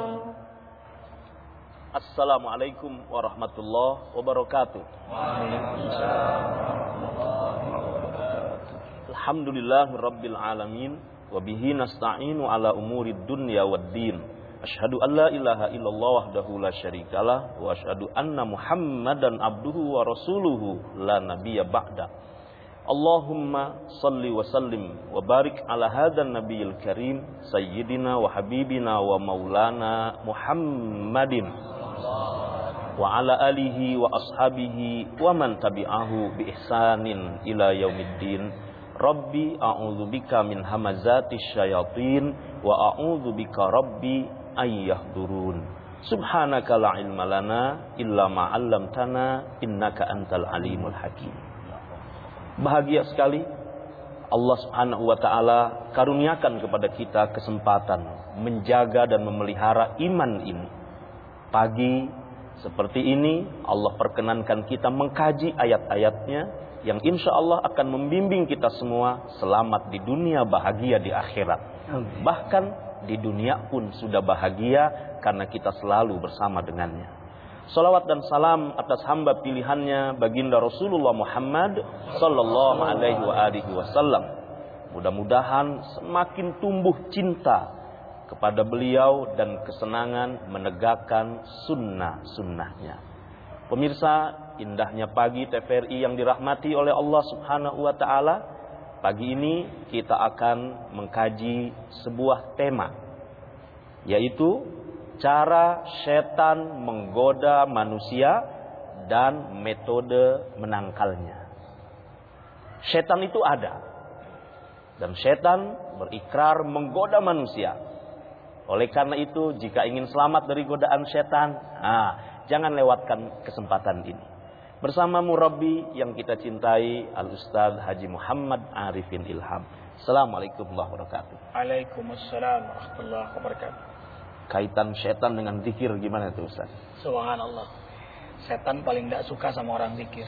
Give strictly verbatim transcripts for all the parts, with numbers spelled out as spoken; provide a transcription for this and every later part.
Assalamualaikum warahmatullahi wabarakatuh. Alhamdulillahirabbil alamin wa bihi nasta'inu ala umurid dunya waddin. Asyhadu an la ilaha illallah wahdahu la syarikalah wa asyhadu anna Muhammadan abduhu wa rasuluhu la nabiyya ba'da. Allahumma salli wa sallim wa barik ala hadzal nabiyil karim sayyidina wa habibina wa maulana Muhammadin wa ala alihi wa ashabihi wa man tabi'ahu bi ihsanin ila yaumiddin. Rabbi a'udzubika min hamazatis syayatin wa a'udzubika rabbi ayyahdurun. Subhanaka la ilma lana illa ma 'allamtana innaka antal alimul hakim. Bahagia sekali Allah Subhanahu wa taala karuniakan kepada kita kesempatan menjaga dan memelihara iman ini. Pagi seperti ini Allah perkenankan kita mengkaji ayat-ayatnya yang insya Allah akan membimbing kita semua selamat di dunia, bahagia di akhirat. Bahkan di dunia pun sudah bahagia karena kita selalu bersama dengannya. Salawat dan salam atas hamba pilihannya baginda Rasulullah Muhammad sallallahu alaihi wa alihi wasallam. Mudah-mudahan semakin tumbuh cinta kepada beliau dan kesenangan menegakkan sunnah-sunnahnya. Pemirsa, indahnya pagi T V R I yang dirahmati oleh Allah Subhanahu wa taala. Pagi ini kita akan mengkaji sebuah tema, yaitu cara setan menggoda manusia dan metode menangkalnya. Setan itu ada, dan setan berikrar menggoda manusia. Oleh karena itu, jika ingin selamat dari godaan setan, nah, jangan lewatkan kesempatan ini. Bersama murabbi yang kita cintai, Al-Ustaz Haji Muhammad Arifin Ilham. Assalamualaikum warahmatullahi wabarakatuh. Waalaikumsalam warahmatullahi wabarakatuh. Kaitan setan dengan zikir gimana tuh Ustaz? Subhanallah. Setan paling tidak suka sama orang zikir.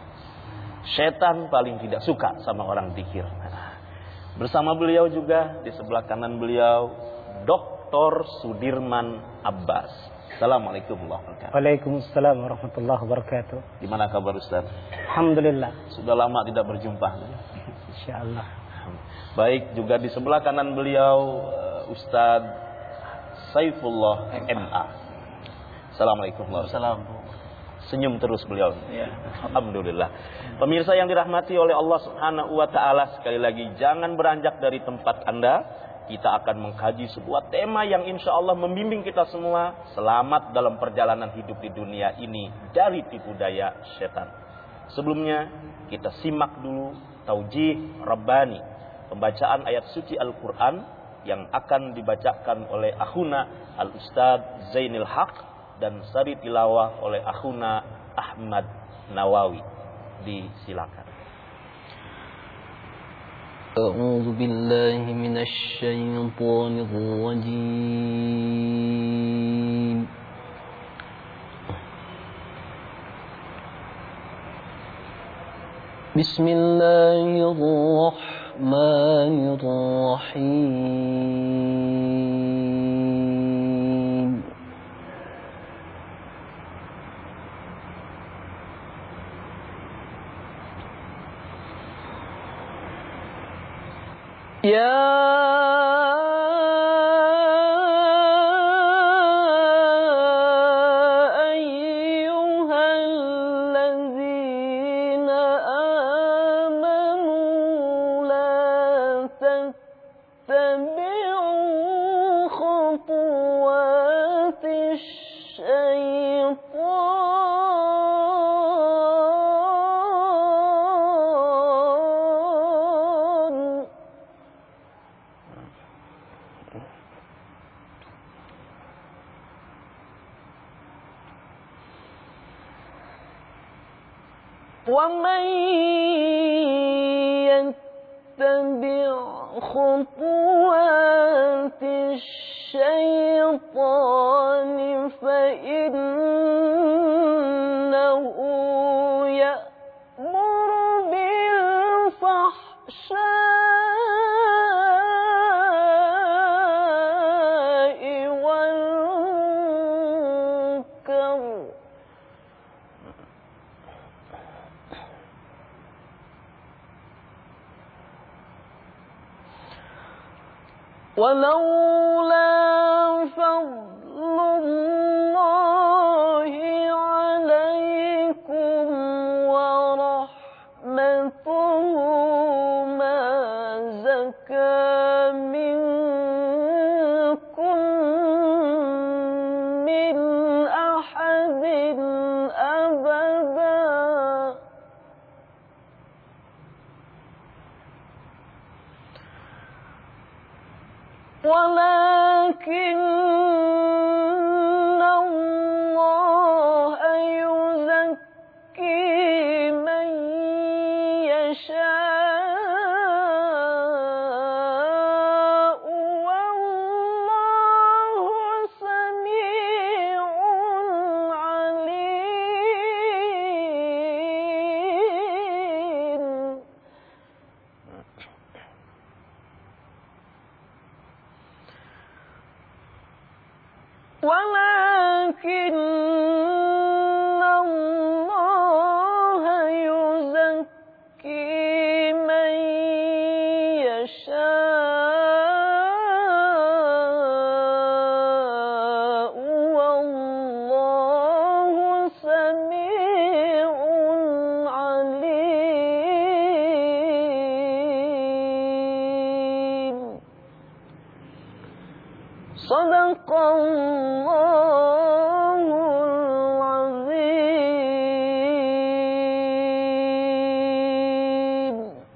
Setan paling tidak suka sama orang zikir. Nah, bersama beliau juga di sebelah kanan beliau Doktor Sudirman Abbas. Assalamualaikum warahmatullahi wabarakatuh. Waalaikumsalam warahmatullahi wabarakatuh. Gimana kabar Ustaz? Alhamdulillah. Sudah lama tidak berjumpa. Insyaallah. Baik, juga di sebelah kanan beliau Ustaz Saifullah M A. Assalamualaikum warahmatullahi wabarakatuh. Senyum terus beliau. Ya. Alhamdulillah. Pemirsa yang dirahmati oleh Allah Subhanahu wa taala, sekali lagi jangan beranjak dari tempat Anda. Kita akan mengkaji sebuah tema yang insya Allah membimbing kita semua selamat dalam perjalanan hidup di dunia ini dari tipu daya setan. Sebelumnya kita simak dulu taujih Rabbani, pembacaan ayat suci Al-Quran yang akan dibacakan oleh akhuna Al-Ustadz Zainil Haq dan sari tilawah oleh akhuna Ahmad Nawawi. Disilakan. أعوذ بالله من الشيطان الرجيم بسم الله الرحمن الرحيم يا أيها الذين آمنوا لا تتبعوا خطوات الشيطان ومن يتبع خطوات الشيطان فإنه يأمر بالفحشاء والمنكر ولولا فضل الله عليكم ورحمته ما زكى منكم من أحد أبدا ولكن الله يزكي من يشاء والله سميع عليم. ولكن الله يزكي من يشاء والله سميع عليم. صدق Allahul Azim.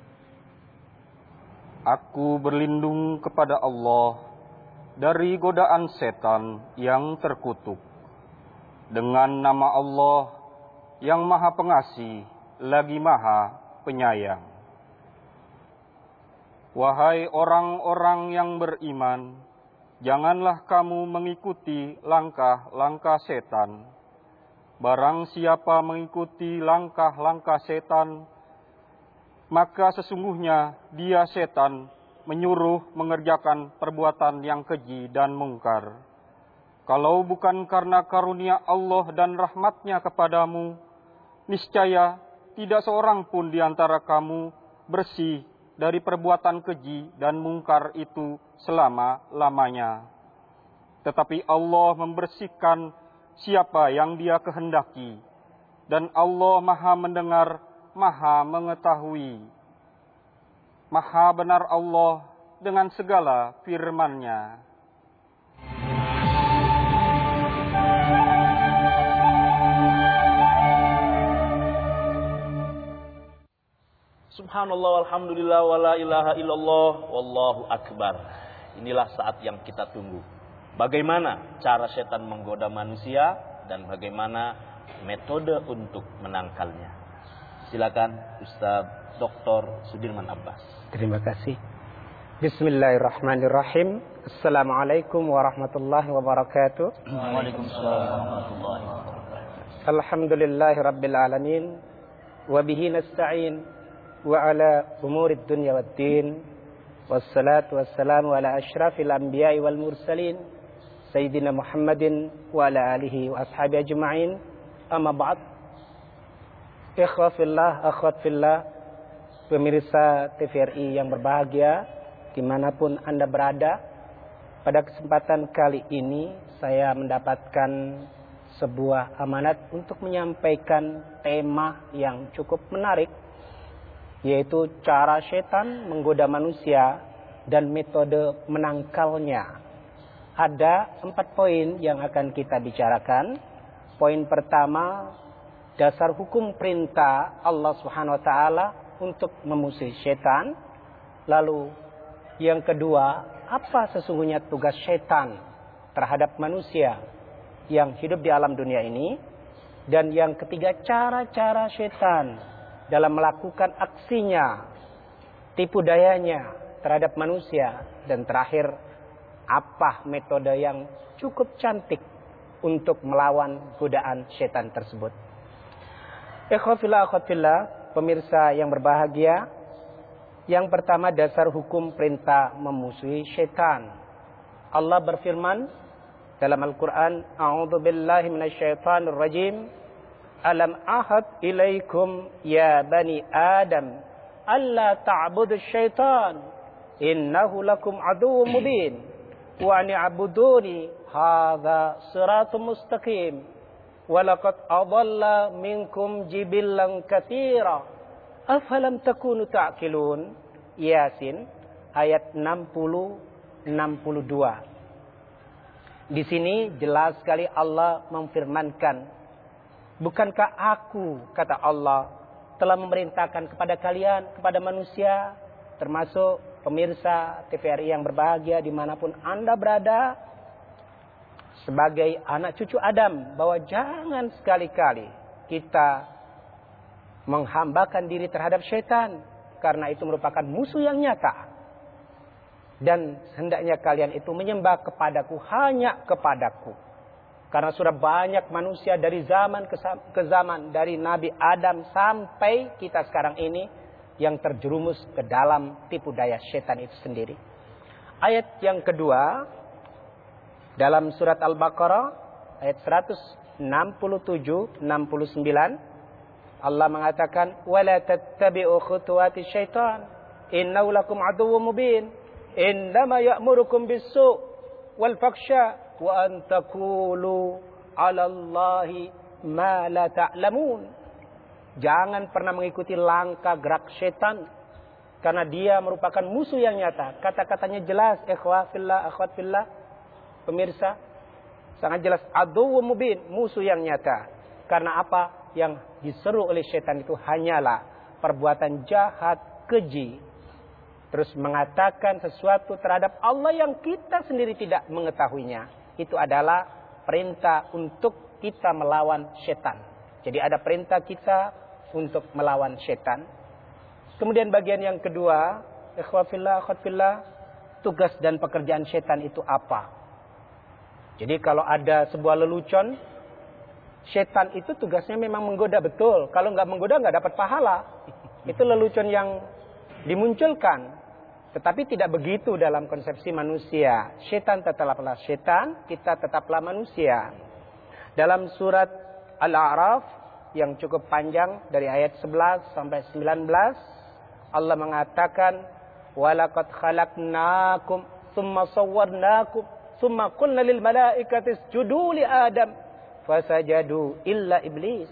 Aku berlindung kepada Allah dari godaan setan yang terkutuk. Dengan nama Allah yang Maha Pengasih lagi Maha Penyayang. Wahai orang-orang yang beriman, janganlah kamu mengikuti langkah-langkah setan. Barang siapa mengikuti langkah-langkah setan, maka sesungguhnya dia setan menyuruh mengerjakan perbuatan yang keji dan mungkar. Kalau bukan karena karunia Allah dan rahmatnya kepadamu, niscaya tidak seorang pun di antara kamu bersih dari perbuatan keji dan mungkar itu selama-lamanya. Tetapi Allah membersihkan siapa yang Dia kehendaki, dan Allah Maha mendengar, Maha mengetahui. Maha benar Allah dengan segala firman-Nya. Subhanallah, walhamdulillah, wala ilaha illallah, wallahu akbar. Inilah saat yang kita tunggu. Bagaimana cara setan menggoda manusia dan bagaimana metode untuk menangkalnya. Silakan Ustaz Doktor Sudirman Abbas. Terima kasih. Bismillahirrahmanirrahim. Assalamualaikum warahmatullahi wabarakatuh. Waalaikumsalam warahmatullahi wabarakatuh. Alhamdulillahi rabbil alamin. Wabihi nasta'in. Wa ala umurid dunya waddin. Wassalatu wassalamu ala ashrafil anbiya'i wal mursalin. Sayyidina Muhammadin wa ala alihi wa ashabi ajma'in. Amma ba'd. Ikhwa fillah, akhwat fillah, pemirsa T V R I yang berbahagia dimanapun Anda berada. Pada kesempatan kali ini saya mendapatkan sebuah amanat untuk menyampaikan tema yang cukup menarik, yaitu cara setan menggoda manusia dan metode menangkalnya. Ada empat poin yang akan kita bicarakan. Poin pertama, dasar hukum perintah Allah Subhanahu wa taala untuk memusuhi setan. Lalu yang kedua, apa sesungguhnya tugas setan terhadap manusia yang hidup di alam dunia ini? Dan yang ketiga, cara-cara setan dalam melakukan aksinya, tipu dayanya terhadap manusia. Dan terakhir, apa metode yang cukup cantik untuk melawan godaan setan tersebut. Ikhwafillah, akhwatillah, pemirsa yang berbahagia. Yang pertama, dasar hukum perintah memusuhi setan. Allah berfirman dalam Al-Quran, A'udzu billahi minasyaitonir rajim. Alam ahad ilaikum ya bani Adam alla ta'budu syaitan innahu lakum aduwwum mubin wa an i'buduni hadza siratun mustaqim wa laqad adalla minkum jibillan katsira afalam takunu ta'qilun. Yasin ayat enam puluh enam puluh dua. Di sini jelas sekali Allah memfirmankan, bukankah aku, kata Allah, telah memerintahkan kepada kalian, kepada manusia, termasuk pemirsa T V R I yang berbahagia dimanapun Anda berada, sebagai anak cucu Adam, bahwa jangan sekali-kali kita menghambakan diri terhadap syaitan, karena itu merupakan musuh yang nyata. Dan hendaknya kalian itu menyembah kepadaku, hanya kepadaku. Karena sudah banyak manusia dari zaman ke zaman, dari Nabi Adam sampai kita sekarang ini, yang terjerumus ke dalam tipu daya syaitan itu sendiri. Ayat yang kedua, dalam surat Al-Baqarah, ayat seratus enam puluh tujuh enam puluh sembilan, Allah mengatakan, وَلَا تَتَّبِعُوا خُطُوَاتِ الشَّيْطَانِ إِنَّهُ لَكُمْ عَدُوٌّ مُبِينٌ إنما يأمركم بالسوء والفحشاء وأن تقولوا على الله ما لا تعلمون. Jangan pernah mengikuti langkah gerak setan, karena dia merupakan musuh yang nyata. Kata-katanya jelas, ikhwah fillah, akhwat fillah, pemirsa, sangat jelas, aduwwum mubin, musuh yang nyata. Karena apa? Yang diseru oleh setan itu hanyalah perbuatan jahat, keji, terus mengatakan sesuatu terhadap Allah yang kita sendiri tidak mengetahuinya. Itu adalah perintah untuk kita melawan setan. Jadi ada perintah kita untuk melawan setan. Kemudian bagian yang kedua, ikhwah fillah, akhwat fillah, tugas dan pekerjaan setan itu apa? Jadi kalau ada sebuah lelucon, setan itu tugasnya memang menggoda, betul. Kalau nggak menggoda nggak dapat pahala. Itu lelucon yang dimunculkan. Tetapi tidak begitu dalam konsepsi manusia. Setan tetaplah setan, kita tetaplah manusia. Dalam surat Al-A'raf yang cukup panjang dari ayat sebelas sampai sembilan belas, Allah mengatakan, وَلَقَدْ خَلَقْنَاكُمْ ثُمَّ صَوَّرْنَاكُمْ ثُمَّ قُلْنَا لِلْمَلَائِكَةِ اسْجُدُوا لِآدَمَ فَسَجَدُوا إِلَّا إِبْلِيسَ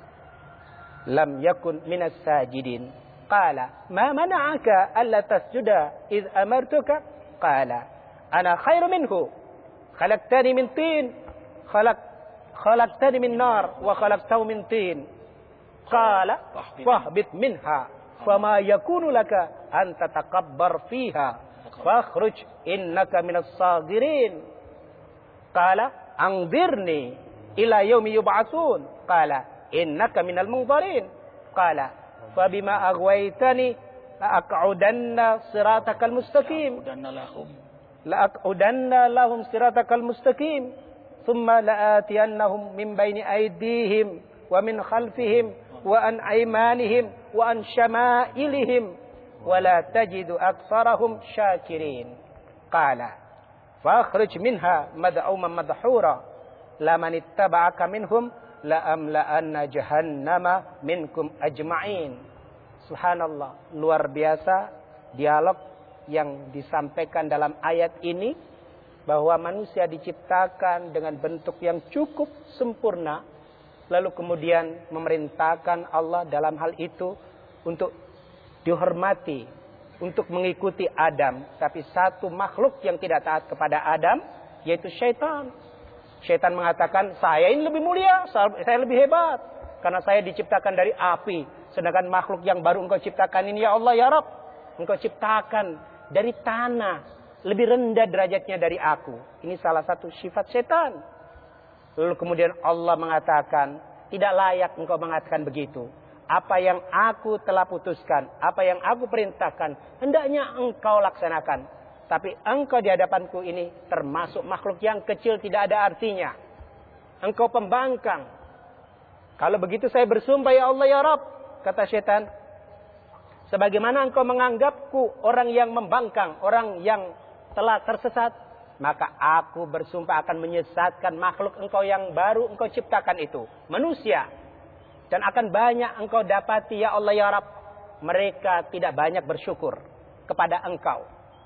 لَمْ يَكُنْ مِنَ السَّاجِدِينَ. قال ما منعك ألا تسجد إذ أمرتك قال أنا خير منه خلقتني من طين خلق خلقتني من نار وخلقته من طين قال فاهبط منها فما يكون لك أن تتكبر فيها فاخرج إنك من الصاغرين قال أنظرني إلى يوم يبعثون قال إنك من المنظرين قال فبما أغويتني لأقعدن صراطك المستقيم لأقعدن لهم صراطك المستقيم ثم لآتينهم من بين أيديهم ومن خلفهم وعن أيمانهم وعن شمائلهم ولا تجد أكثرهم شاكرين قال فاخرج منها مدعوما مدحورا لمن اتبعك منهم la'amla'anna jahannama minkum ajma'in. Subhanallah, luar biasa dialog yang disampaikan dalam ayat ini, bahwa manusia diciptakan dengan bentuk yang cukup sempurna, lalu kemudian memerintahkan Allah dalam hal itu untuk dihormati, untuk mengikuti Adam. Tapi satu makhluk yang tidak taat kepada Adam, yaitu syaitan. Syaitan mengatakan, saya ini lebih mulia, saya lebih hebat, karena saya diciptakan dari api. Sedangkan makhluk yang baru engkau ciptakan ini, ya Allah, ya Rabb, engkau ciptakan dari tanah, lebih rendah derajatnya dari aku. Ini salah satu sifat syaitan. Lalu kemudian Allah mengatakan, tidak layak engkau mengatakan begitu. Apa yang aku telah putuskan, apa yang aku perintahkan, hendaknya engkau laksanakan. Tapi engkau di hadapanku ini termasuk makhluk yang kecil, tidak ada artinya. Engkau pembangkang. Kalau begitu saya bersumpah, ya Allah, ya Rabb, kata syaitan, sebagaimana engkau menganggapku orang yang membangkang, orang yang telah tersesat, maka aku bersumpah akan menyesatkan makhluk engkau yang baru engkau ciptakan itu, manusia. Dan akan banyak engkau dapati, ya Allah, ya Rabb, mereka tidak banyak bersyukur kepada engkau.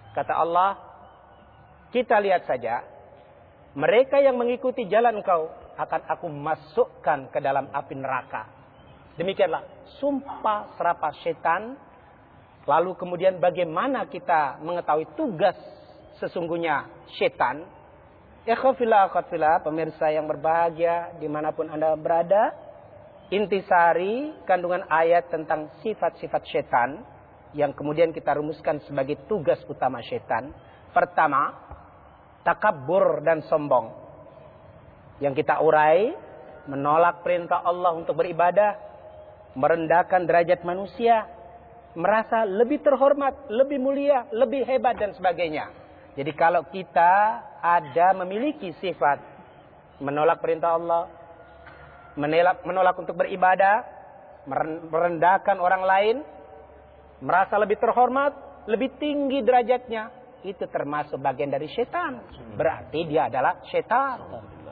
Kata Allah, kita lihat saja, mereka yang mengikuti jalan engkau akan aku masukkan ke dalam api neraka. Demikianlah sumpah serapah setan. Lalu kemudian bagaimana kita mengetahui tugas sesungguhnya setan? Ikhwafillah, akhwatfillah, pemirsa yang berbahagia dimanapun Anda berada, intisari kandungan ayat tentang sifat-sifat setan yang kemudian kita rumuskan sebagai tugas utama setan. Pertama, takabur dan sombong. Yang kita urai, menolak perintah Allah untuk beribadah, merendahkan derajat manusia, merasa lebih terhormat, lebih mulia, lebih hebat dan sebagainya. Jadi kalau kita ada memiliki sifat menolak perintah Allah, menolak, menolak untuk beribadah, merendahkan orang lain, merasa lebih terhormat, lebih tinggi derajatnya, itu termasuk bagian dari setan. Berarti dia adalah setan.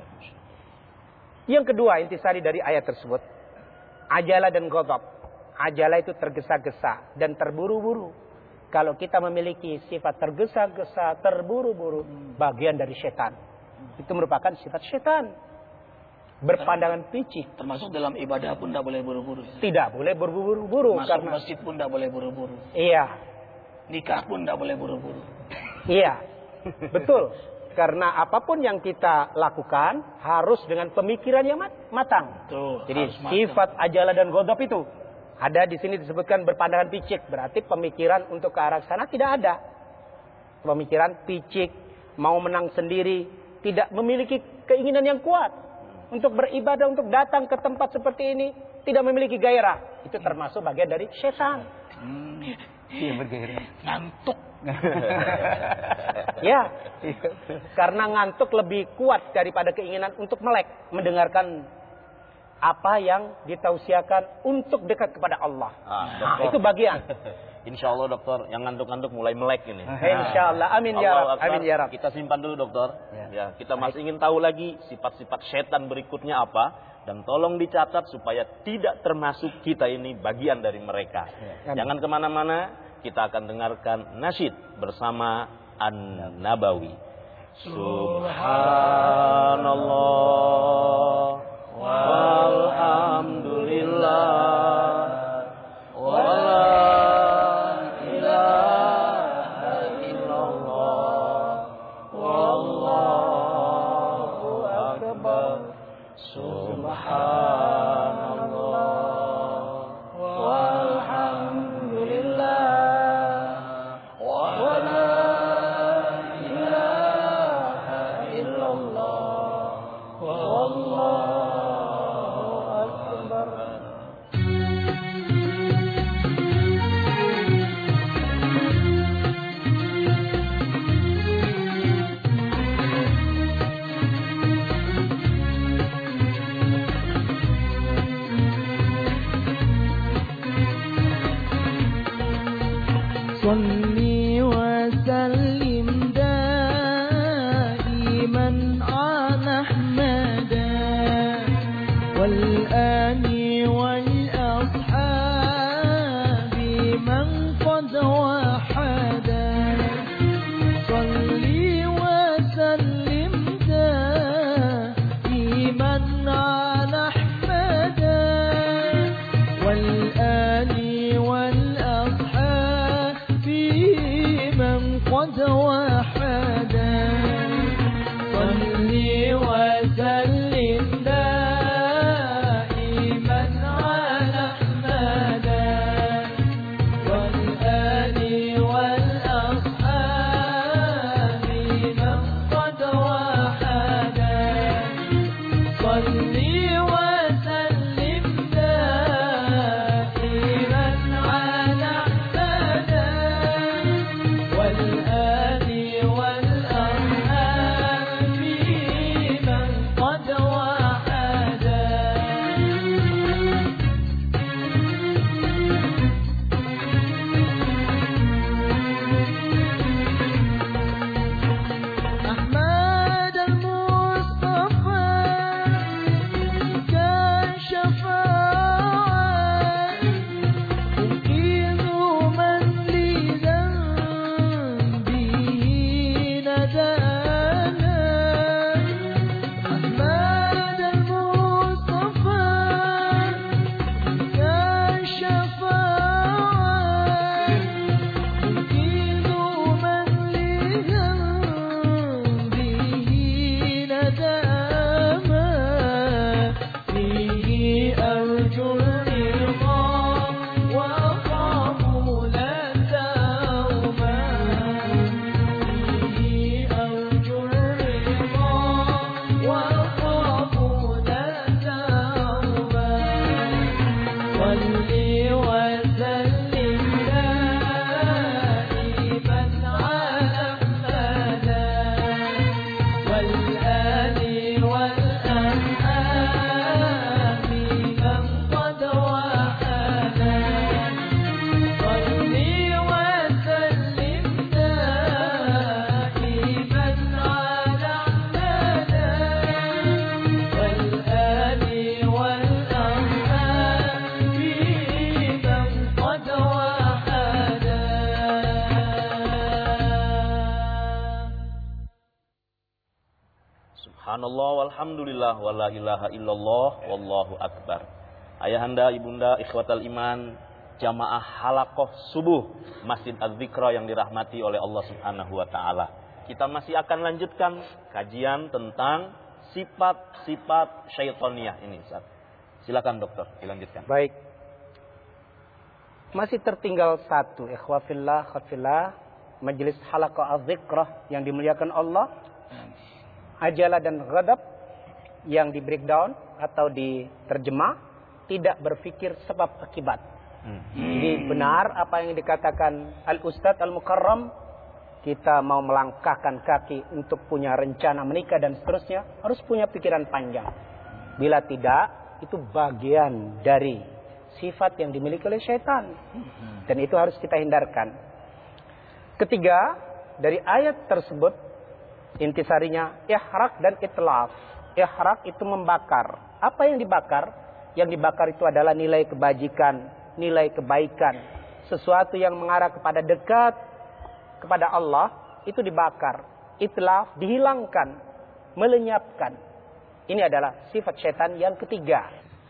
Yang kedua, intisari dari ayat tersebut, ajalah dan ghadab. Ajalah itu tergesa-gesa dan terburu-buru. Kalau kita memiliki sifat tergesa-gesa, terburu-buru, bagian dari setan. Itu merupakan sifat setan. Berpandangan picik. Termasuk dalam ibadah pun tidak boleh buru-buru. Tidak boleh berburu-buru. Masuk Karena masjid pun tidak boleh buru-buru. Iya. Nikah pun tidak boleh buru-buru. Iya. Betul. Karena apapun yang kita lakukan harus dengan pemikiran yang matang. Tuh, jadi sifat ajalah dan ghadab itu ada di sini disebutkan berpandangan picik. Berarti pemikiran untuk ke arah sana tidak ada. Pemikiran picik, mau menang sendiri, tidak memiliki keinginan yang kuat untuk beribadah, untuk datang ke tempat seperti ini, tidak memiliki gairah. Itu termasuk bagian dari setan. Hmm. Iya, bergairah. Ngantuk. Ya, karena ngantuk lebih kuat daripada keinginan untuk melek, mendengarkan apa yang ditausiakan untuk dekat kepada Allah. Ah, nah, itu bagian. Insya Allah dokter, yang ngantuk-ngantuk mulai melek ini. Insya Allah, amin ya Rab, amin ya Rab. Kita simpan dulu dokter. Ya, ya kita masih ingin tahu lagi sifat-sifat setan berikutnya apa. Dan tolong dicatat supaya tidak termasuk kita ini bagian dari mereka. Ya, jangan kemana-mana, kita akan dengarkan nasyid bersama An-Nabawi. Subhanallah walhamdulillah wala ilaha illallah wallahu akbar. Subhanallah walhamdulillah wala ilaha illallah wallahu akbar. صلي وسلم دائما على أحمد والآل والأصحاب من قد وحدا. صلي وسلم دائما على أحمد والآل والأصحاب من قد وحدا. صلي وسلم دائما على أحمد والآل والأصحاب من قد وحدا. صلي وسلم دائما على أحمد والآل والأصحاب من قد وحدا. أحمد المصطفى صلي وسلم دائما على أحمد والآل والأصحاب من قد وحدا صلي وسلم دائما على أحمد والآل والأصحاب من قد وحدا. Subhanallah walhamdulillah wala ilaha illallah wallahu akbar. Ayahanda, ibunda, ikhwatal iman, jamaah halaqah subuh Masjid Az-Zikra yang dirahmati oleh Allah Subhanahu wa taala. Kita masih akan lanjutkan kajian tentang sifat-sifat syaitaniyah ini, Ustaz. Silakan dokter, dilanjutkan. Baik. Masih tertinggal satu, ikhwah fillah, khafillah, majelis halaqah Az-Zikra yang dimuliakan Allah. Ajalah dan ghadab yang di breakdown atau diterjemah tidak berpikir sebab akibat. Hmm. Jadi benar apa yang dikatakan Al-Ustadz Al-Mukarram, kita mau melangkahkan kaki untuk punya rencana menikah dan seterusnya, harus punya pikiran panjang. Bila tidak, itu bagian dari sifat yang dimiliki oleh syaitan. Dan itu harus kita hindarkan. Ketiga, dari ayat tersebut, intisarinya ihraq dan itlaf. Ihraq itu membakar. Apa yang dibakar? Yang dibakar itu adalah nilai kebajikan, nilai kebaikan. Sesuatu yang mengarah kepada dekat kepada Allah, itu dibakar. Itlaf, dihilangkan, melenyapkan. Ini adalah sifat syaitan yang ketiga.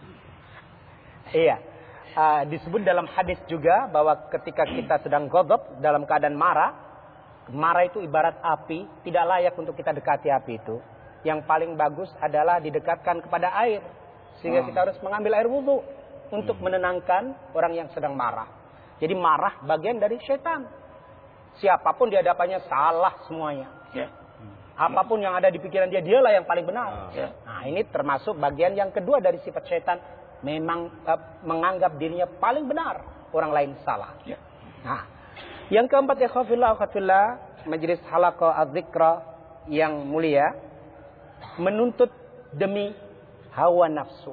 Iya. Uh, disebut dalam hadis juga bahwa ketika kita sedang ghadab, dalam keadaan marah, marah itu ibarat api, tidak layak untuk kita dekati api itu. Yang paling bagus adalah didekatkan kepada air. Sehingga kita harus mengambil air wudhu untuk menenangkan orang yang sedang marah. Jadi marah bagian dari syaitan. Siapapun di hadapannya salah semuanya. Ya. Apapun yang ada di pikiran dia, dialah yang paling benar. Ya. Nah, ini termasuk bagian yang kedua dari sifat syaitan. Memang uh, menganggap dirinya paling benar, orang lain salah. Ya. Nah, yang keempat, ya khafillah khafillah, majelis halaqah Az-Zikra yang mulia, menuntut demi hawa nafsu.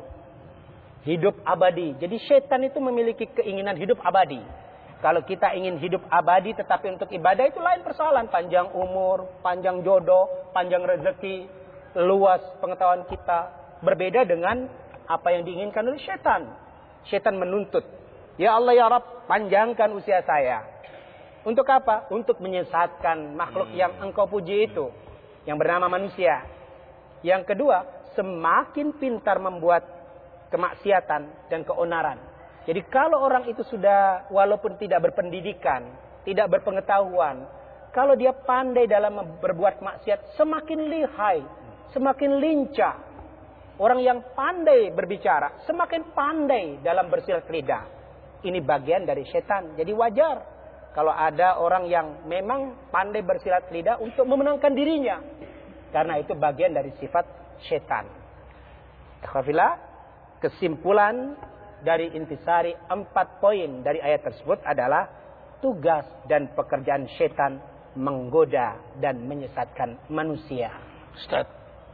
Hidup abadi. Jadi syaitan itu memiliki keinginan hidup abadi. Kalau kita ingin hidup abadi tetapi untuk ibadah, itu lain persoalan. Panjang umur, panjang jodoh, panjang rezeki, luas pengetahuan kita. Berbeda dengan apa yang diinginkan oleh syaitan. Syaitan menuntut, ya Allah ya Rabb, panjangkan usia saya. Untuk apa? Untuk menyesatkan makhluk yang engkau puji itu, yang bernama manusia. Yang kedua, semakin pintar membuat kemaksiatan dan keonaran. Jadi kalau orang itu sudah, walaupun tidak berpendidikan, tidak berpengetahuan, kalau dia pandai dalam berbuat maksiat, semakin lihai, semakin lincah. Orang yang pandai berbicara, semakin pandai dalam bersilat lidah. Ini bagian dari setan. Jadi wajar kalau ada orang yang memang pandai bersilat lidah untuk memenangkan dirinya. Karena itu bagian dari sifat setan. Ikhwafillah, kesimpulan dari intisari empat poin dari ayat tersebut adalah tugas dan pekerjaan setan menggoda dan menyesatkan manusia. Ustaz,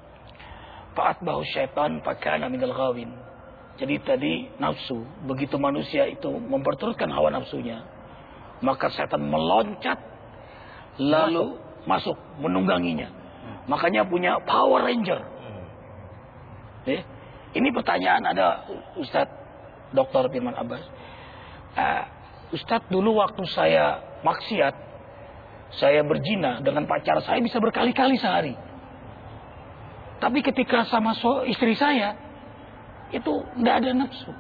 fa'atbahu syaitan fakana minal ghawin. Jadi tadi nafsu, begitu manusia itu memperturutkan hawa nafsunya, maka setan meloncat lalu masuk, masuk menungganginya. Makanya punya Power Ranger. Eh, ini pertanyaan ada Ustadz Doktor Firman Abbas. Uh, Ustadz, dulu waktu saya maksiat, saya berzina dengan pacar saya bisa berkali-kali sehari. Tapi ketika sama so, istri saya, itu tidak ada nafsu.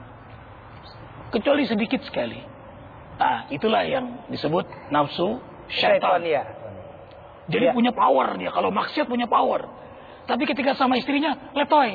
Kecuali sedikit sekali. Nah, itulah yang disebut nafsu syaitan. Ya. Jadi ya. punya power dia. Kalau maksiat punya power. Tapi ketika sama istrinya, letoy.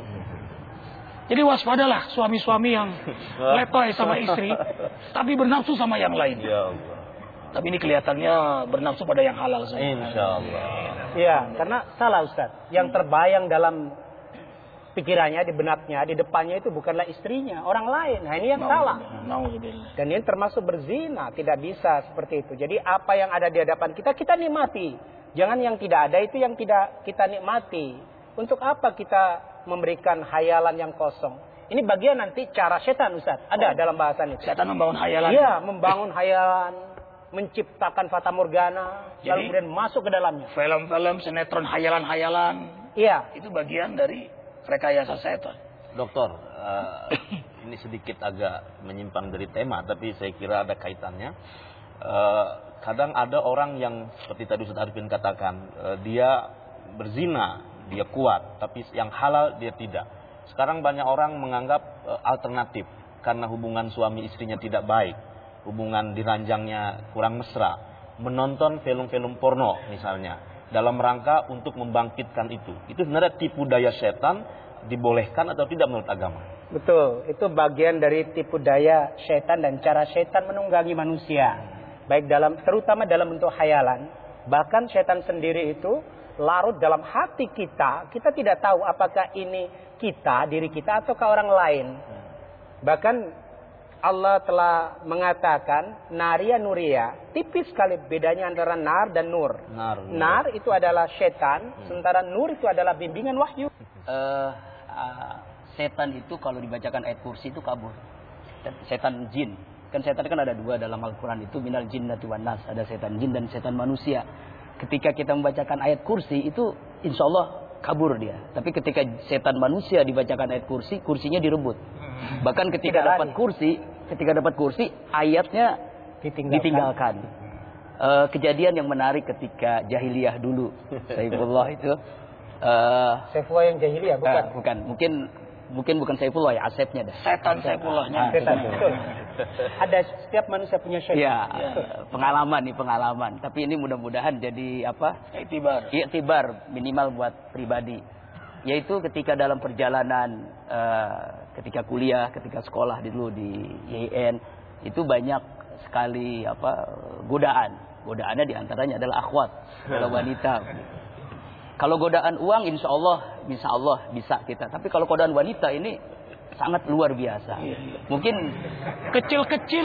Jadi waspadalah suami-suami yang letoy sama istri, tapi bernafsu sama yang lain. Ya Allah. Tapi ini kelihatannya bernafsu pada yang halal saja. Insya Allah. Ya, karena salah Ustaz. Yang terbayang dalam pikirannya, di benaknya, di depannya itu bukanlah istrinya, orang lain. Nah, ini yang salah. Dan ini termasuk berzina, tidak bisa seperti itu. Jadi apa yang ada di hadapan kita, kita nikmati. Jangan yang tidak ada itu yang tidak kita nikmati. Untuk apa kita memberikan hayalan yang kosong? Ini bagian nanti cara setan, Ustaz. Ada oh, dalam bahasan itu. Setan membangun hayalan. Iya, membangun hayalan, menciptakan fata morgana, jadi, lalu kemudian masuk ke dalamnya. Film-film, sinetron, hayalan-hayalan. Iya. Itu bagian dari rekayasa setan. Dokter, uh, ini sedikit agak menyimpang dari tema, tapi saya kira ada kaitannya. Uh, kadang ada orang yang seperti tadi Ustaz Arifin katakan, uh, dia berzina, dia kuat, tapi yang halal dia tidak. Sekarang banyak orang menganggap uh, alternatif karena hubungan suami istrinya tidak baik, hubungan diranjangnya kurang mesra, menonton film-film porno misalnya, dalam rangka untuk membangkitkan itu. Itu sebenarnya tipu daya setan, dibolehkan atau tidak menurut agama? Betul, itu bagian dari tipu daya setan dan cara setan menunggangi manusia. Baik dalam, terutama dalam bentuk hayalan. Bahkan setan sendiri itu larut dalam hati kita. Kita tidak tahu apakah ini kita, diri kita, ataukah orang lain. Bahkan Allah telah mengatakan naria nuria, tipis sekali bedanya antara nar dan nur. Nar, nar itu adalah setan, hmm. sementara nur itu adalah bimbingan wahyu. Uh, uh, setan itu kalau dibacakan ayat kursi itu kabur. Setan jin, kan setan kan ada dua dalam Al-Quran itu, minal jinnati wan nas, ada setan jin dan setan manusia. Ketika kita membacakan ayat kursi itu insya Allah kabur dia. Tapi ketika setan manusia dibacakan ayat kursi, kursinya direbut. Bahkan ketika Tidak dapat lari. kursi, ketika dapat kursi, ayatnya ditinggalkan. ditinggalkan. Uh, kejadian yang menarik ketika jahiliyah dulu, Saifullah itu. Uh, Saifullah yang jahiliyah bukan? Uh, bukan, mungkin mungkin bukan Saifullah ya, Asepnya dah. Setan Saifullahnya. Nah, setan betul. Ada setiap manusia punya setan. Ya, ya, pengalaman nih pengalaman. Tapi ini mudah-mudahan jadi apa? Iktibar. Iktibar minimal buat pribadi. Yaitu ketika dalam perjalanan, uh, ketika kuliah, ketika sekolah dulu di Y I N, itu banyak sekali apa godaan. Godaannya diantaranya adalah akhwat, adalah wanita. Kalau godaan uang, insya Allah, insya Allah bisa kita. Tapi kalau godaan wanita ini sangat luar biasa. Mungkin kecil-kecil.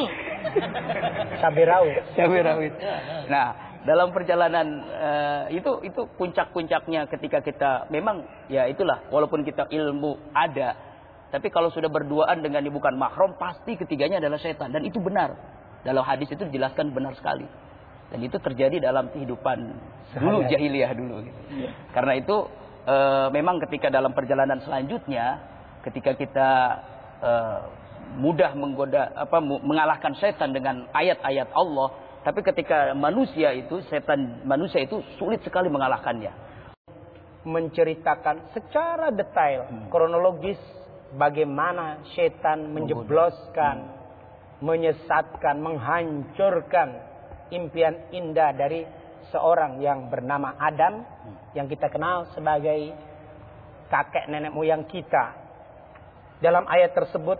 Cabai rawit. Cabai rawit. Nah, dalam perjalanan uh, itu itu puncak-puncaknya ketika kita memang ya itulah, walaupun kita ilmu ada, tapi kalau sudah berduaan dengan yang bukan mahram, pasti ketiganya adalah setan, dan itu benar. Dalam hadis itu dijelaskan benar sekali. Dan itu terjadi dalam kehidupan dulu, jahiliyah dulu gitu. Ya. Karena itu e, memang ketika dalam perjalanan selanjutnya, ketika kita e, mudah menggoda apa mengalahkan setan dengan ayat-ayat Allah, tapi ketika manusia itu setan manusia itu sulit sekali mengalahkannya. Menceritakan secara detail hmm. kronologis bagaimana setan menjebloskan, hmm. menyesatkan, menghancurkan impian indah dari seorang yang bernama Adam, yang kita kenal sebagai kakek nenek moyang kita. Dalam ayat tersebut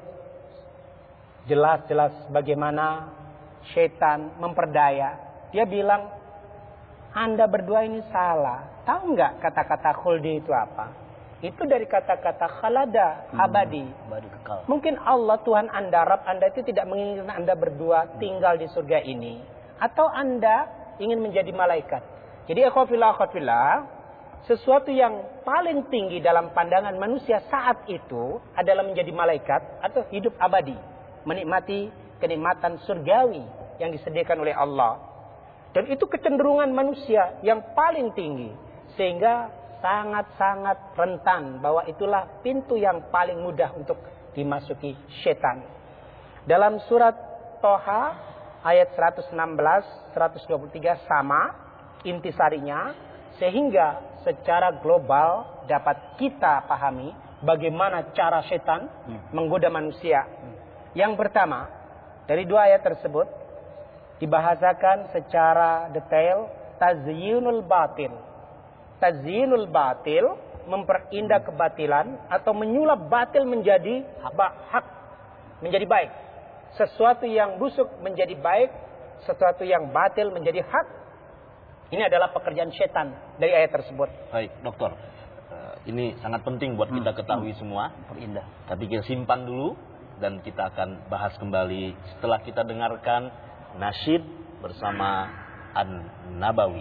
jelas-jelas bagaimana setan memperdaya. Dia bilang, Anda berdua ini salah. Tahu nggak kata-kata khuldi itu apa? Itu dari kata-kata khalada, abadi. Hmm, Mungkin Allah, Tuhan Anda, Rabb Anda itu tidak menginginkan Anda berdua tinggal di surga ini. Atau Anda ingin menjadi malaikat. Jadi akhwafillah akhwafillah, sesuatu yang paling tinggi dalam pandangan manusia saat itu adalah menjadi malaikat atau hidup abadi, menikmati kenikmatan surgawi yang disediakan oleh Allah. Dan itu kecenderungan manusia yang paling tinggi, sehingga sangat-sangat rentan bahwa itulah pintu yang paling mudah untuk dimasuki setan. Dalam surat Toha ayat seratus enam belas, seratus dua puluh tiga sama intisarinya, sehingga secara global dapat kita pahami bagaimana cara setan menggoda manusia. Yang pertama, dari dua ayat tersebut dibahasakan secara detail tazyinul batil. Tazyinul batil, memperindah kebatilan atau menyulap batil menjadi hak, menjadi baik. Sesuatu yang busuk menjadi baik, sesuatu yang batil menjadi hak. Ini adalah pekerjaan setan dari ayat tersebut. Baik, dokter. Ini sangat penting buat kita ketahui semua. Perindah. Tapi kita simpan dulu dan kita akan bahas kembali setelah kita dengarkan nasyid bersama An-Nabawi.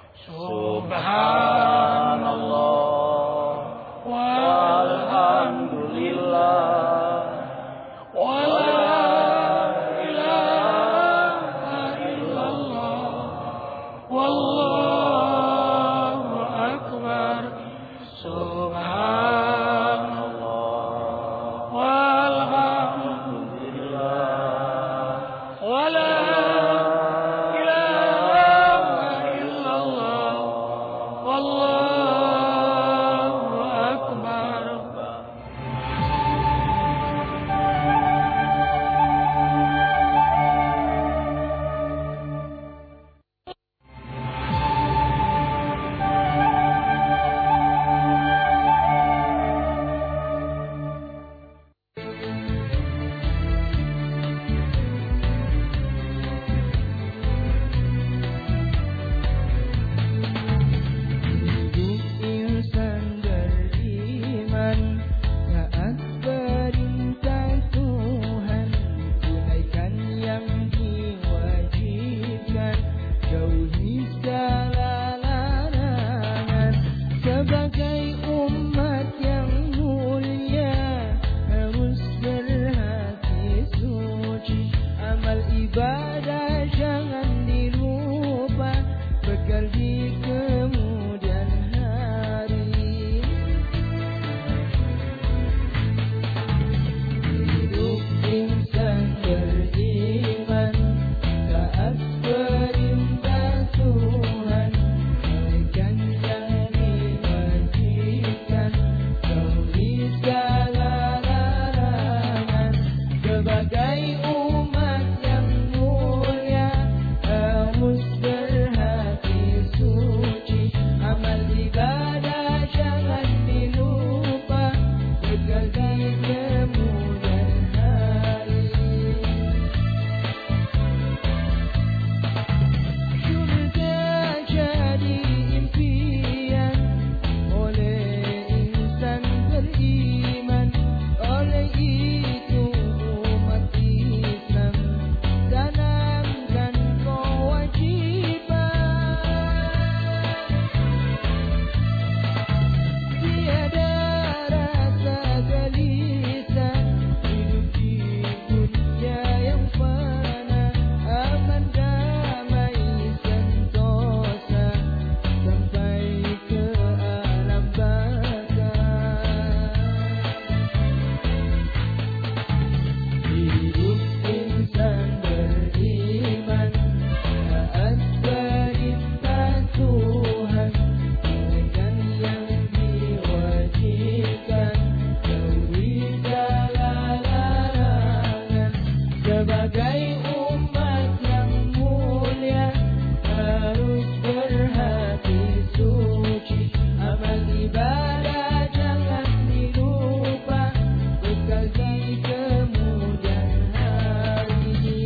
Subhanallah walhamdulillah wala ilaha illallah wallahu akbar. Subhanallah walhamdulillah wala ilaha illallah wallahu akbar. Insan beriman taat perintah Tuhan, tunaikan yang diwajibkan, jauhi segala larangan. Sebagai umat yang mulia harus berhati suci, amal ibadah jangan dilupa, bekal di kemudian hari. Hidup insan beriman taat perintah Tuhan, tunaikan yang diwajibkan, jauhi segala larangan. Sebagai umat yang mulia harus berhati suci, amal ibadah jangan dilupa, bekal di kemudian hari. Surga jadi impian oleh insan beriman, oleh itu umat Islam tanamkan kewajiban. Tiada rasa gelisah hidup di dunia yang fana, aman damai sentosa sampai ke alam baka. Hidup insan beriman taat perintah Tuhan, tunaikan yang diwajibkan, jauhi segala larangan. Sebagai umat yang mulia harus berhati suci, amal ibadah jangan dilupa, bekal di kemudian hari.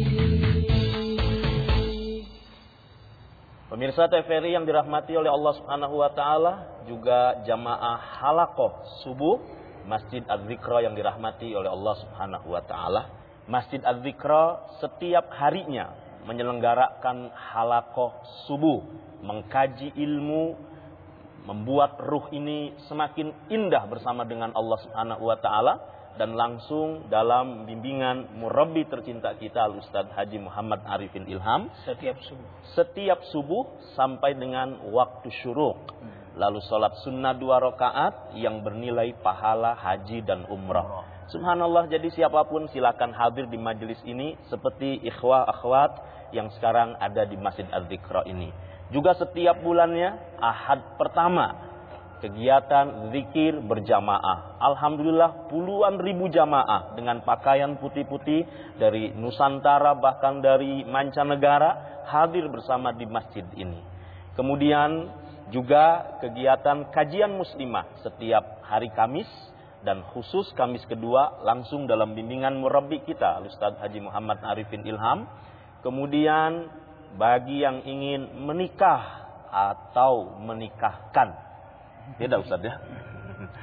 Pemirsa T V R I yang dirahmati oleh Allah Subhanahu wa taala, juga jamaah halaqah subuh Masjid Az-Zikra yang dirahmati oleh Allah Subhanahu wa taala. Masjid Az-Zikra setiap harinya menyelenggarakan halaqah subuh, mengkaji ilmu, membuat ruh ini semakin indah bersama dengan Allah Subhanahu wa taala, dan langsung dalam bimbingan murabbi tercinta kita Al-Ustaz Haji Muhammad Arifin Ilham Setiap subuh. setiap subuh sampai dengan waktu syuruk. Lalu sholat sunnah dua rakaat yang bernilai pahala haji dan umrah. Subhanallah, jadi siapapun silakan hadir di majelis ini seperti ikhwah akhwat yang sekarang ada di Masjid Az-Zikra ini. Juga setiap bulannya Ahad pertama kegiatan zikir berjamaah. Alhamdulillah puluhan ribu jamaah dengan pakaian putih-putih dari Nusantara bahkan dari mancanegara hadir bersama di masjid ini. Kemudian juga kegiatan kajian muslimah setiap hari Kamis, dan khusus Kamis kedua langsung dalam bimbingan murabbi kita Ustaz Haji Muhammad Arifin Ilham. Kemudian bagi yang ingin menikah atau menikahkan, beda Ustaz ya,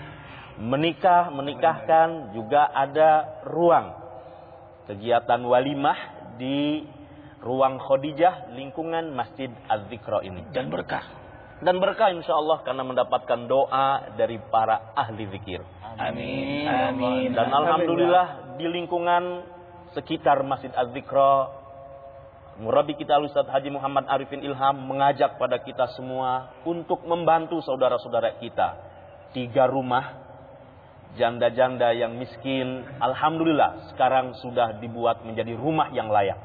menikah, menikahkan, juga ada ruang kegiatan walimah di ruang Khadijah lingkungan Masjid Az-Zikra ini. Dan berkah. Dan berkah insya Allah karena mendapatkan doa dari para ahli zikir. Amin. Amin. Dan alhamdulillah di lingkungan sekitar Masjid Az-Zikra, murabi kita Ustaz Haji Muhammad Arifin Ilham mengajak pada kita semua untuk membantu saudara-saudara kita. Tiga rumah janda-janda yang miskin, alhamdulillah sekarang sudah dibuat menjadi rumah yang layak.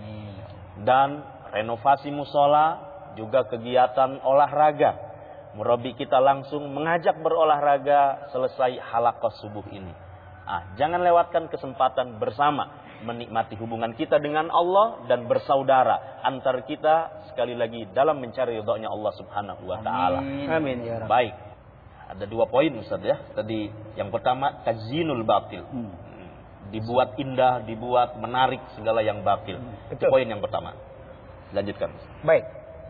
Dan renovasi musola, juga kegiatan olahraga. Murabi kita langsung mengajak berolahraga selesai halaqah subuh ini. Ah, jangan lewatkan kesempatan bersama menikmati hubungan kita dengan Allah dan bersaudara antar kita sekali lagi dalam mencari ridhonya Allah Subhanahu wa taala. Amin ya Rabb. Baik. Ada dua poin Ustaz ya. Tadi yang pertama tazyinul batil. Hmm. Dibuat indah, dibuat menarik segala yang batil. Hmm. Itu poin yang pertama. Lanjutkan. Baik.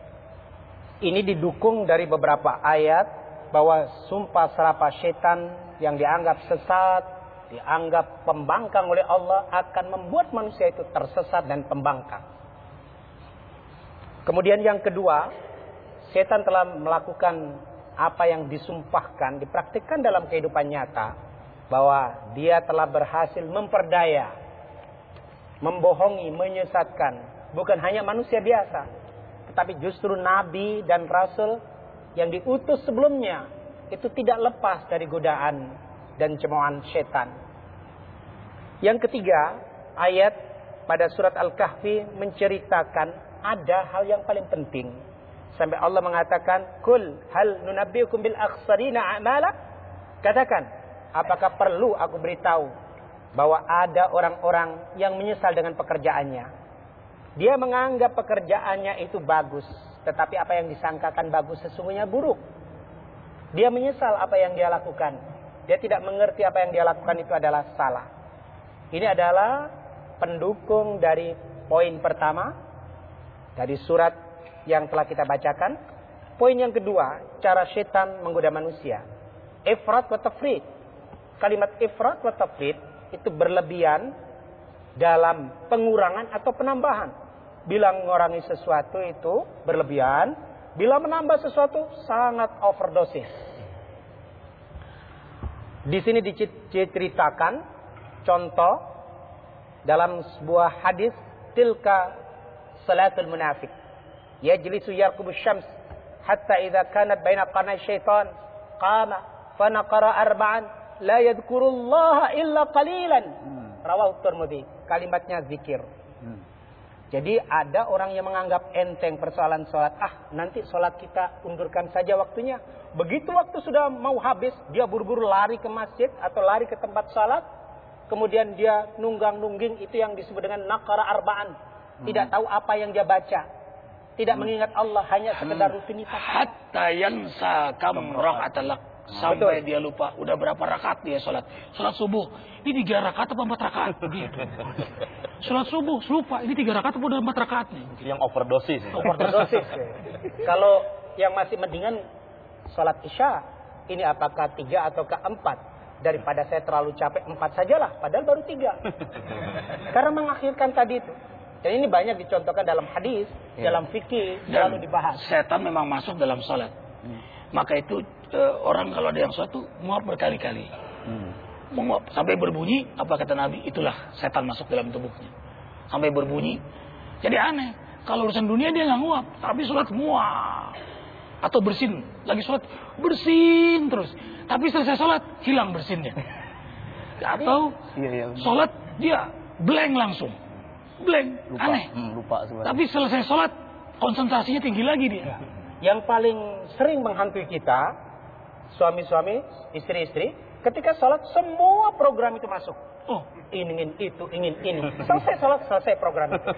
Ini didukung dari beberapa ayat bahwa sumpah serapah setan yang dianggap sesat, dianggap pembangkang oleh Allah akan membuat manusia itu tersesat dan pembangkang. Kemudian yang kedua, setan telah melakukan apa yang disumpahkan, dipraktikkan dalam kehidupan nyata, bahwa dia telah berhasil memperdaya, membohongi, menyesatkan bukan hanya manusia biasa, tetapi justru nabi dan rasul yang diutus sebelumnya itu tidak lepas dari godaan dan cemoohan setan. Yang ketiga, ayat pada surat Al-Kahfi menceritakan ada hal yang paling penting. Sampai Allah mengatakan, "Kul hal nunabbiukum bil akhsarina a'mala?" Katakan, apakah perlu aku beritahu bahwa ada orang-orang yang menyesal dengan pekerjaannya? Dia menganggap pekerjaannya itu bagus, tetapi apa yang disangkakan bagus sesungguhnya buruk. Dia menyesal apa yang dia lakukan. Dia tidak mengerti apa yang dia lakukan itu adalah salah. Ini adalah pendukung dari poin pertama dari surat yang telah kita bacakan. Poin yang kedua, cara setan menggoda manusia. Ifrat wa tafrid. Kalimat ifrat wa tafrid itu berlebihan dalam pengurangan atau penambahan. Bila mengurangi sesuatu itu berlebihan, bila menambah sesuatu sangat overdosis. Di sini diceritakan contoh dalam sebuah hadis, tilka salatul munafik. Yajlisu yarkubu syams hatta idza kanat baina qanai syaitan qama fa naqara arba'an la yadhkurullaha illa qalilan. Rawahu Tirmidzi. Kalimatnya zikir. Hmm. Jadi ada orang yang menganggap enteng persoalan sholat. Ah, nanti sholat kita undurkan saja waktunya. Begitu waktu sudah mau habis, dia buru-buru lari ke masjid atau lari ke tempat sholat. Kemudian dia nunggang-nungging, itu yang disebut dengan naqara arba'an. Hmm. Tidak tahu apa yang dia baca. Tidak hmm. mengingat Allah, hanya sekedar rutinitas. Hatta yansa kam raka'atalak. Sampai betul. Dia lupa udah berapa rakaat dia sholat. Sholat subuh ini tiga rakaat atau empat rakaat begitu. Sholat subuh lupa ini tiga rakaat atau udah empat rakaat nih. Yang overdosis. Overdosis. Kalau yang masih mendingan sholat isya ini apakah tiga atau ke empat, daripada saya terlalu capek empat sajalah. Padahal baru tiga. Karena mengakhirkan tadi itu. Dan ini banyak dicontohkan dalam hadis, ya. Dalam fikih selalu dibahas. Setan memang masuk dalam sholat. Hmm. Maka itu Uh, orang kalau ada yang suatu muap berkali-kali, hmm. menguap sampai berbunyi. Apa kata Nabi? Itulah setan masuk dalam tubuhnya. Sampai berbunyi. Jadi aneh. Kalau urusan dunia dia nggak nguap, tapi sholat muap. Atau bersin, lagi sholat bersin terus. Tapi selesai sholat hilang bersinnya. Atau sholat dia blank langsung, blank. Lupa. Aneh. Hmm, lupa sebenarnya. Tapi selesai sholat konsentrasinya tinggi lagi dia. Yang paling sering menghantui kita, suami-suami, istri-istri, ketika sholat semua program itu masuk. Oh, ingin itu, ingin ini. Selesai sholat, selesai program itu.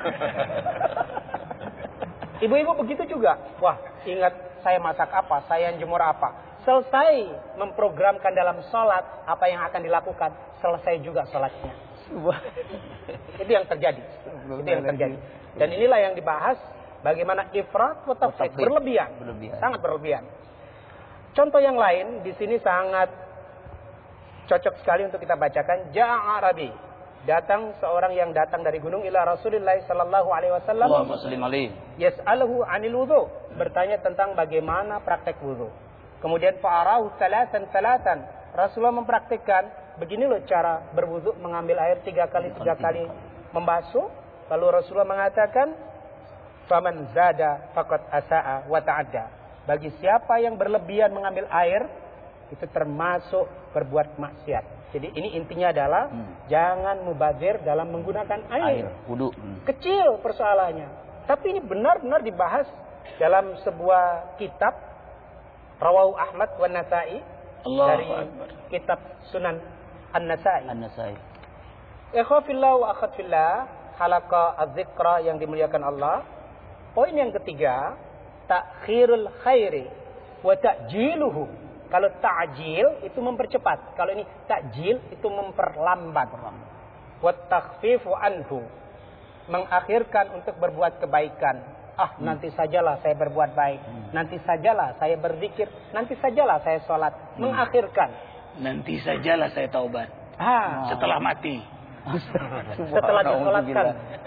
Ibu-ibu begitu juga. Wah, ingat saya masak apa, saya jemur apa. Selesai memprogramkan dalam sholat apa yang akan dilakukan, selesai juga sholatnya. Itu yang terjadi. Itu yang terjadi. Dan inilah yang dibahas. Bagaimana ifrat wa tafrid, berlebihan, berlebihan, sangat berlebihan. Contoh yang lain di sini sangat cocok sekali untuk kita bacakan. Ja'a Arabi, datang seorang yang datang dari gunung ila Rasulullah sallallahu alaihi wasallam. Allahumma shalli alaihi. Yas'aluhu 'anil wudu, bertanya tentang bagaimana praktek wudu. Kemudian fa'arahu salasan salasan, Rasulullah mempraktikkan begini loh cara berwudu, mengambil air tiga kali tiga kali membasuh. Lalu Rasulullah mengatakan, faman zada faqad asa'a wa ta'adda. Bagi siapa yang berlebihan mengambil air, itu termasuk berbuat maksiat. Jadi ini intinya adalah hmm. jangan mubazir dalam menggunakan air. Air wudu. Hmm. Kecil persoalannya, tapi ini benar-benar dibahas dalam sebuah kitab Rawahu Ahmad wa Nasa'i, dari Akbar. Kitab Sunan An-Nasa'i. An-Nasa'i. Ikhwafillah wa akhwatfillah, halaqah az-zikra yang dimuliakan Allah. Poin yang ketiga, takhirul khairi wa ta'jiluhu. Kalau ta'jil itu mempercepat, kalau ini ta'jil itu memperlambat. Wa takhfifu anhu, mengakhirkan untuk berbuat kebaikan. Ah, hmm. nanti sajalah saya berbuat baik, hmm. nanti sajalah saya berzikir, nanti sajalah saya sholat. Hmm. Mengakhirkan. Nanti sajalah saya taubat. Ah. Setelah mati. Setelah disolatkan.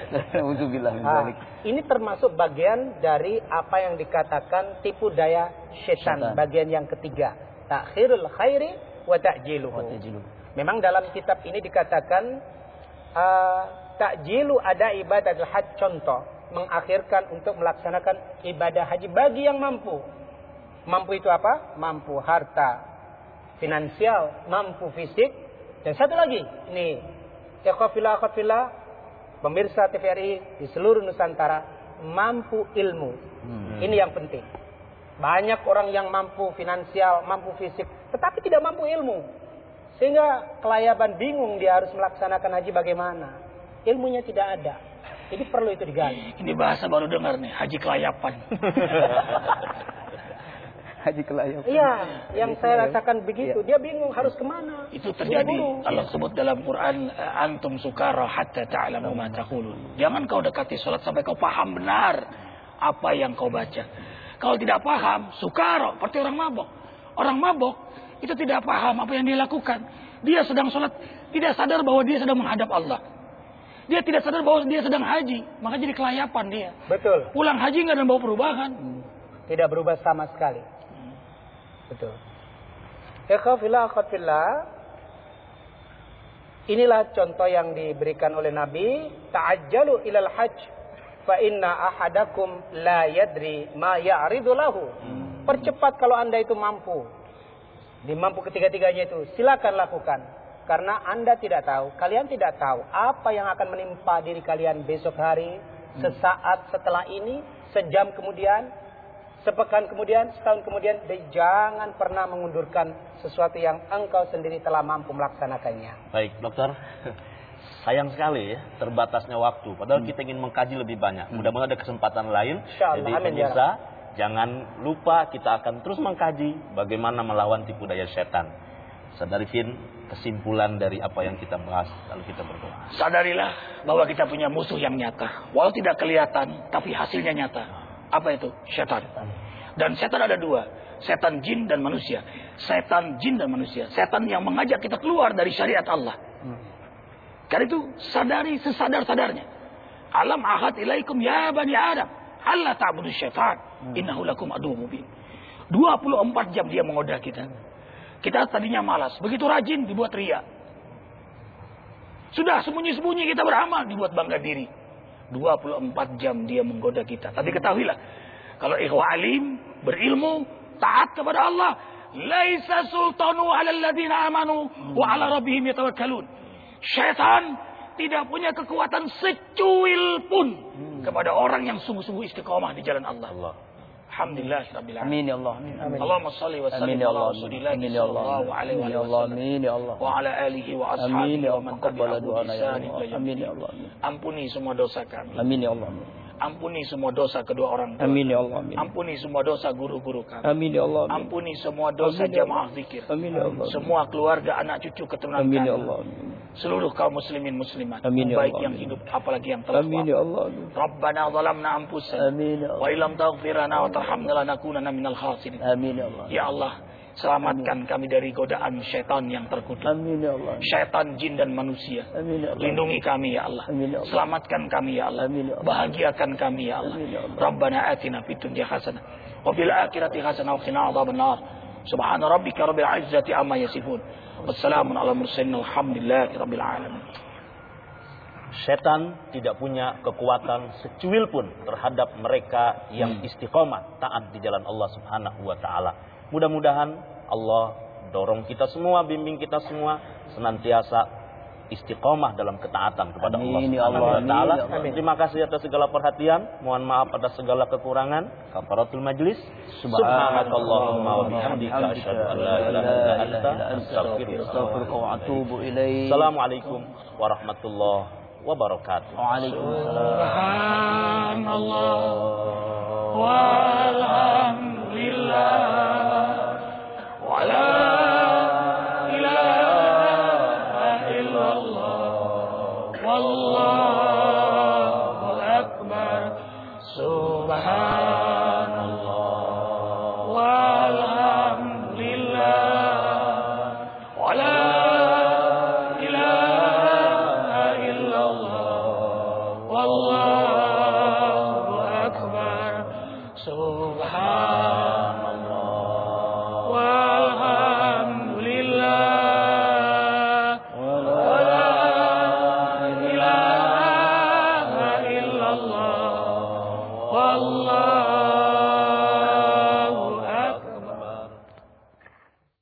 Ah, ini termasuk bagian dari apa yang dikatakan tipu daya syaitan. Syaitan. Bagian yang ketiga, takhirul khairi wa ta'jiluhu. Memang dalam kitab ini dikatakan uh, ta'jilu ada ibadatul hajj, contoh mengakhirkan untuk melaksanakan ibadah haji bagi yang mampu. Mampu itu apa? Mampu harta, finansial, mampu fisik, dan satu lagi, ini ikhwafillah akhwatfillah, pemirsa T V R I di seluruh Nusantara, mampu ilmu. Hmm. Ini yang penting. Banyak orang yang mampu finansial, mampu fisik, tetapi tidak mampu ilmu. Sehingga kelayaban, bingung dia harus melaksanakan haji bagaimana. Ilmunya tidak ada. Ini perlu itu digali. Ini bahasa baru dengar nih, haji kelayapan. Haji kelayapan. Iya, yang haji saya kelayapan. Rasakan begitu. Dia bingung harus kemana. Itu terjadi. Allah sebut dalam Quran, antum sukara hatta ta'lamu ma taqulun. Jangan kau dekati sholat sampai kau paham benar apa yang kau baca. Kalau tidak paham, sukara, seperti orang mabok. Orang mabok itu tidak paham apa yang dia lakukan. Dia sedang sholat, tidak sadar bahwa dia sedang menghadap Allah. Dia tidak sadar bahwa dia sedang haji, maka jadi kelayapan dia. Betul. Pulang haji nggak ada bawa perubahan. Hmm. Tidak berubah sama sekali. Hmm. Betul. Ikhwafillah akhwatfillah, inilah contoh yang diberikan oleh Nabi. Ta'ajjalu ilal hajj, fa inna ahadakum la yadri ma ya'ridu lahu. Hmm. Percepat kalau Anda itu mampu. Dimampu ketiga-tiganya itu, silakan lakukan. Karena Anda tidak tahu, kalian tidak tahu apa yang akan menimpa diri kalian besok hari, sesaat setelah ini, sejam kemudian, sepekan kemudian, setahun kemudian. Dan jangan pernah mengundurkan sesuatu yang engkau sendiri telah mampu melaksanakannya. Baik, dokter. Sayang sekali ya, terbatasnya waktu. Padahal hmm. kita ingin mengkaji lebih banyak. Mudah-mudahan ada kesempatan lain. Jadi pemirsa, jangan lupa kita akan terus mengkaji bagaimana melawan tipu daya setan. Sadarikin kesimpulan dari apa yang kita bahas, lalu kita berdoa. Sadarilah bahwa kita punya musuh yang nyata. Walau tidak kelihatan, tapi hasilnya nyata. Apa itu? Setan. Dan setan ada dua. Setan jin dan manusia. Setan jin dan manusia. Setan yang mengajak kita keluar dari syariat Allah. Karena itu sadari sesadar-sadarnya. Alam ahad ilaikum ya bani Adam, alla ta'budu syaitan, innahu lakum aduwwun mubin. dua puluh empat jam dia menggoda kita. Kita tadinya malas, begitu rajin dibuat ria. Sudah sembunyi-sembunyi kita beramal, dibuat bangga diri. dua puluh empat jam dia menggoda kita. Tapi ketahuilah, kalau ikhwah alim, berilmu, taat kepada Allah, laisa sultanu 'alal ladzina amanu wa 'ala rabbihim yatawakkalun. Syaitan tidak punya kekuatan secuil pun kepada orang yang sungguh-sungguh istiqomah di jalan Allah. Allah. Alhamdulillah rabbil alamin. Amin ya Allah. Amin. Allahumma shalli wa sallim ala rasulillah sallallahu alaihi wa sallam. Amin ya Allah. Wa ala alihi wa ashabihi wa man tabi'ahu bi ihsan ila yaumil. Amin ya Allah. Ampuni semua dosa kami. Amin ya Allah. Ampuni semua dosa kedua orang tua. Amin ya Allah. Ampuni semua dosa guru-guru kami. Amin ya Allah. Ampuni semua dosa jamaah zikir. Amin ya Allah. Semua keluarga, anak cucu, keturunan kami. Amin ya Allah. Seluruh kaum muslimin muslimat, amin ya baik Allah. yang hidup apalagi yang telah amin ya Allah. Rabbana zalamna anfusana amin ya Allah. Wa illam taghfir lana wa tarhamna lanakunanna minal khasirin. Amin ya Allah. Ya Allah, Selamatkan kami dari godaan syaitan yang terkutuk. Amin ya Allah. Syaitan, jin dan manusia. Amin ya Allah. Lindungi kami ya Allah. Amin ya Allah. Selamatkan kami ya Allah. Amin ya Allah. Bahagiakan kami ya Allah. Amin ya Allah. Rabbana atina fid dunya hasanah wa fil akhirati hasanah wa qina adzabannar. Subhana rabbika rabbil izzati amma yasifun. Wassalamun ala mursalin alhamdulillahi rabbil alamin. Setan tidak punya kekuatan secuil pun terhadap mereka yang istiqomah taat di jalan Allah Subhanahu wa taala. Mudah-mudahan Allah dorong kita semua, bimbing kita semua senantiasa istiqomah dalam ketaatan kepada Allah Amin, ya Subhanahu wa Allah. taala. Amin, ya Allah. Terima kasih atas segala perhatian. Mohon maaf atas segala kekurangan. Kafaratul majlis. Subhanakallahumma wa bihamdika asyhadu an la ilaha illa anta astaghfiruka wa atubu ilaik. Assalamualaikum warahmatullahi wabarakatuh. Subhanallah walhamdulillah wa la ilaha illallah wallahu akbar. Subhanallah walhamdulillah wa la Allahu akbar. Subhanallah walhamdulillah wa la ilaha illallah wallahu